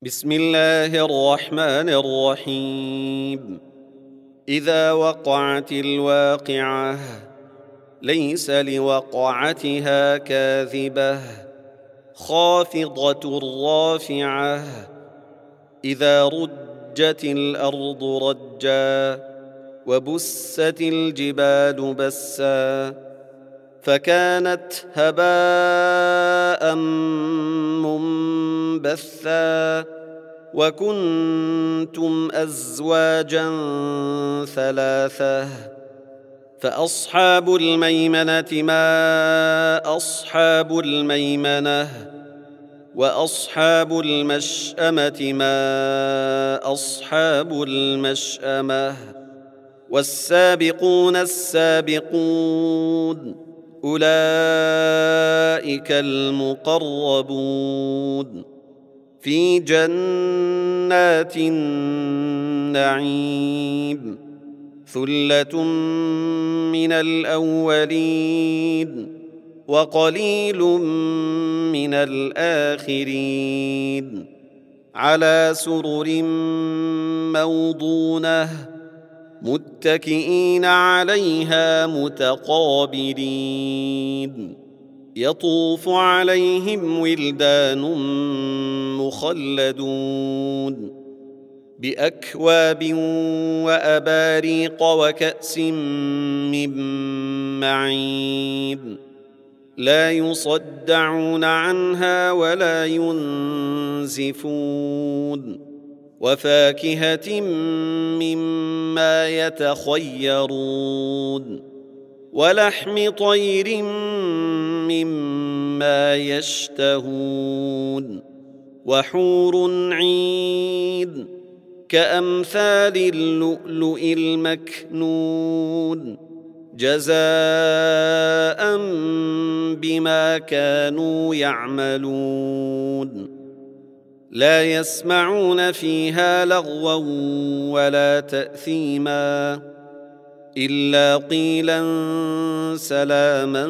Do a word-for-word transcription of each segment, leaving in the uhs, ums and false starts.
بسم الله الرحمن الرحيم. إذا وقعت الواقعة ليس لوقعتها كاذبة خافضة رافعة إذا رجت الأرض رجا وبست الجبال بسا فكانت هباء منبثا وكنتم أزواجا ثلاثة فأصحاب الميمنة ما أصحاب الميمنة وأصحاب المشأمة ما أصحاب المشأمة والسابقون السابقون أولئك المقربون في جنات النعيم ثلة من الأولين وقليل من الآخرين على سرر موضونة متكئين عليها متقابلين يطوف عليهم ولدان مخلدون بأكواب وأباريق وكأس من معين لا يصدعون عنها ولا ينزفون وفاكهة مما يتخيرون ولحم طير مما يشتهون وحور عين كأمثال اللؤلؤ المكنون جزاء بما كانوا يعملون لا يسمعون فيها لغوا ولا تأثيما إلا قيلا سلاما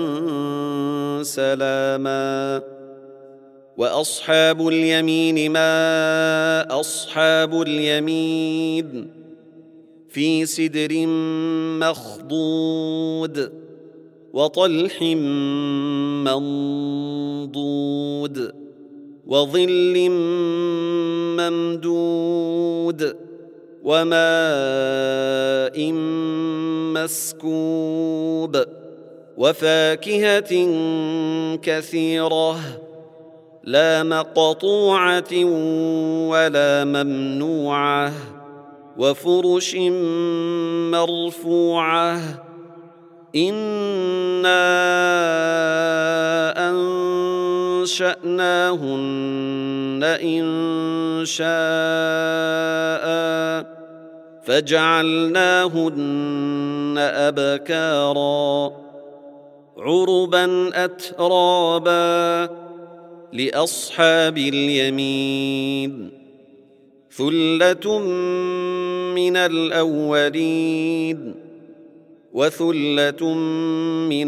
سلاما وأصحاب اليمين ما أصحاب اليمين في سدر مخضود وطلح منضود وظل ممدود وماء مسكوب وفاكهة كثيرة لا مقطوعة ولا ممنوعة وفرش مرفوعة إنا أنشأناهن إن شاء فجعلناهن أبكارا عربا أترابا لأصحاب اليمين ثلة من الأولين وثلة من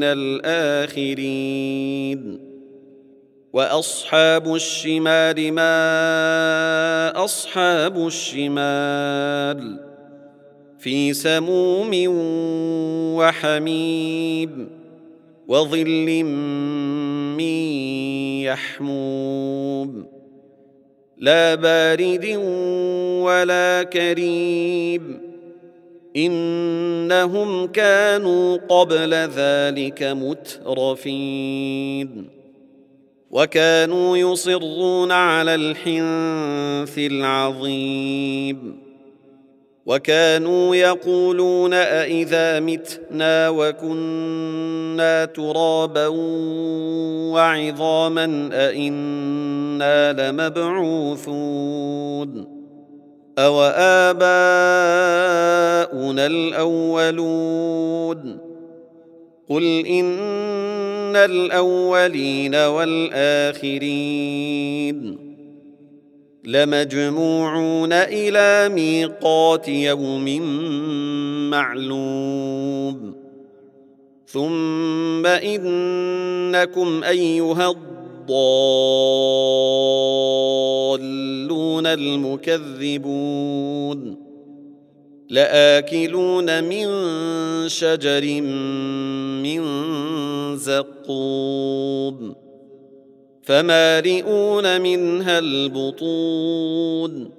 الآخرين وأصحاب الشمال ما أصحاب الشمال في سموم وحميم وظل من يحموم لا بارد ولا كريم إنهم كانوا قبل ذلك مترفين وكانوا يصرون على الحنث العظيم وكانوا يقولون أإذا متنا وكنا ترابا وعظاما أإنا لمبعوثون أوآباؤنا الأولون قل إن الأولين والآخرين لمجموعون إلى ميقات يوم معلوم ثم إنكم أيها الضالون المكذبون لآكلون من شجر من زقوم فمالئون منها البطون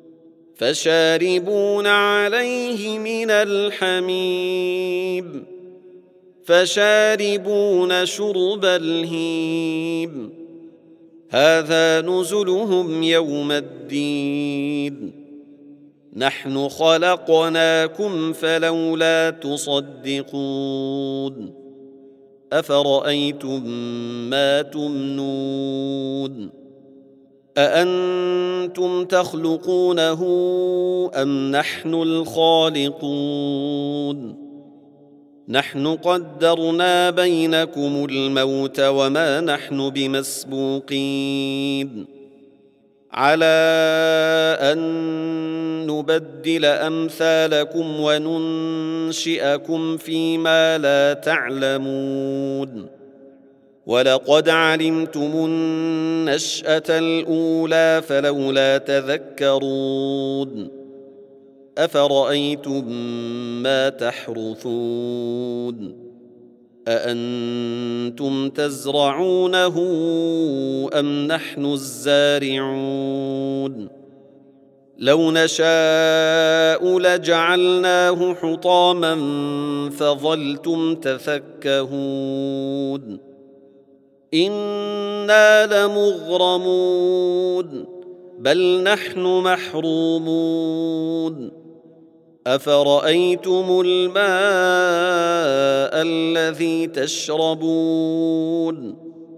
فشاربون عليه من الحميم فشاربون شرب الهيم هذا نزلهم يوم الدين نحن خلقناكم فلولا تصدقون أفرأيتم ما تمنون أأنتم تخلقونه أم نحن الخالقون نحن قدرنا بينكم الموت وما نحن بمسبوقين على أن نبدل أمثالكم وننشئكم فيما لا تعلمون ولقد علمتم النشأة الأولى فلولا تذكرون أفرأيتم ما تحرثون أأنتم تزرعونه أم نحن الزارعون لو نشاء لجعلناه حطاما فظلتم تفكهون إنا لمغرمون بل نحن محرومون أفرأيتم الماء الذي تشربون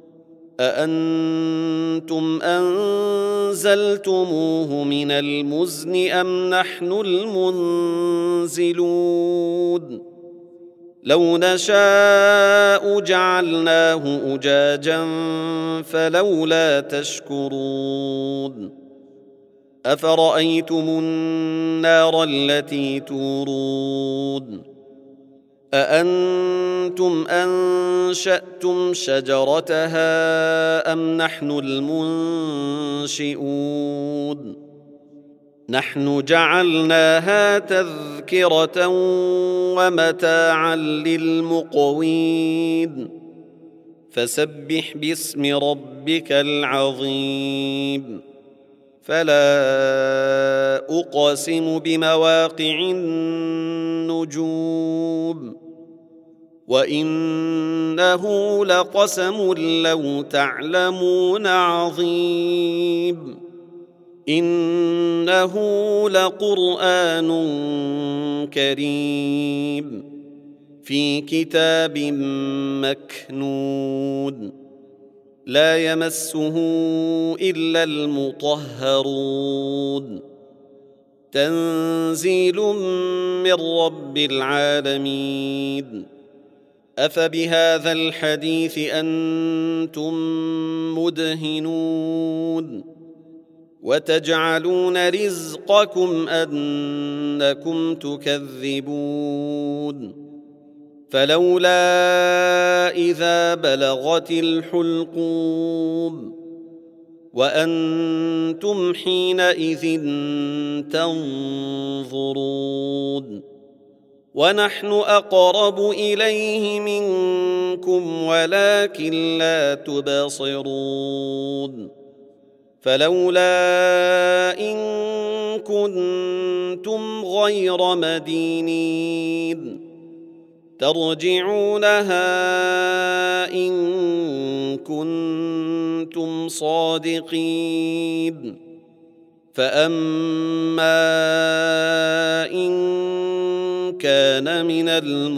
أأنتم أنزلتموه من المزن أم نحن المنزلون لو نشاء جعلناه أجاجا فلولا تشكرون أفرأيتم النار التي تورون أأنتم أنشأتم شجرتها أم نحن المنشئون نحن جعلناها تذكرة ومتاعا للمقوين فسبح باسم ربك العظيم فلا أقسم بمواقع النجوم وإنه لقسم لو تعلمون عظيم إنه لقرآن كريم في كتاب مكنون لا يمسه إلا المطهرون تنزيل من رب العالمين أفبهذا الحديث أنتم مدهنون وتجعلون رزقكم أنكم تكذبون فلولا إذا بلغت الحلقوم وأنتم حينئذ تنظرون ونحن أقرب إليه منكم ولكن لا تبصرون فلولا إن كنتم غير مدينين ترجعونها إن كنتم صادقين فأما إن كان من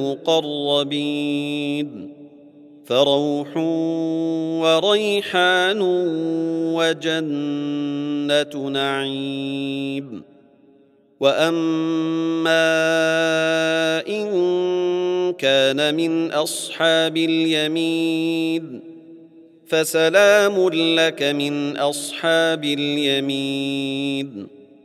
المقربين فروح وريحان وجنة نعيم وأما إن كان من أصحاب اليمين فسلام لك من أصحاب اليمين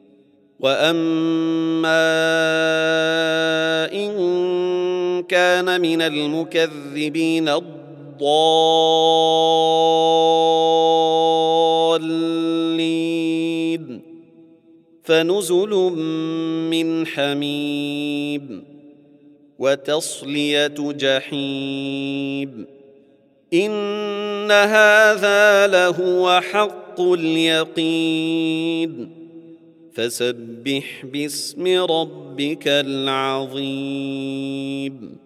وأما إن كان من المكذبين الضالين فنزل من حميم وتصلية جحيم إن هذا لهو حق اليقين فسبح باسم ربك العظيم.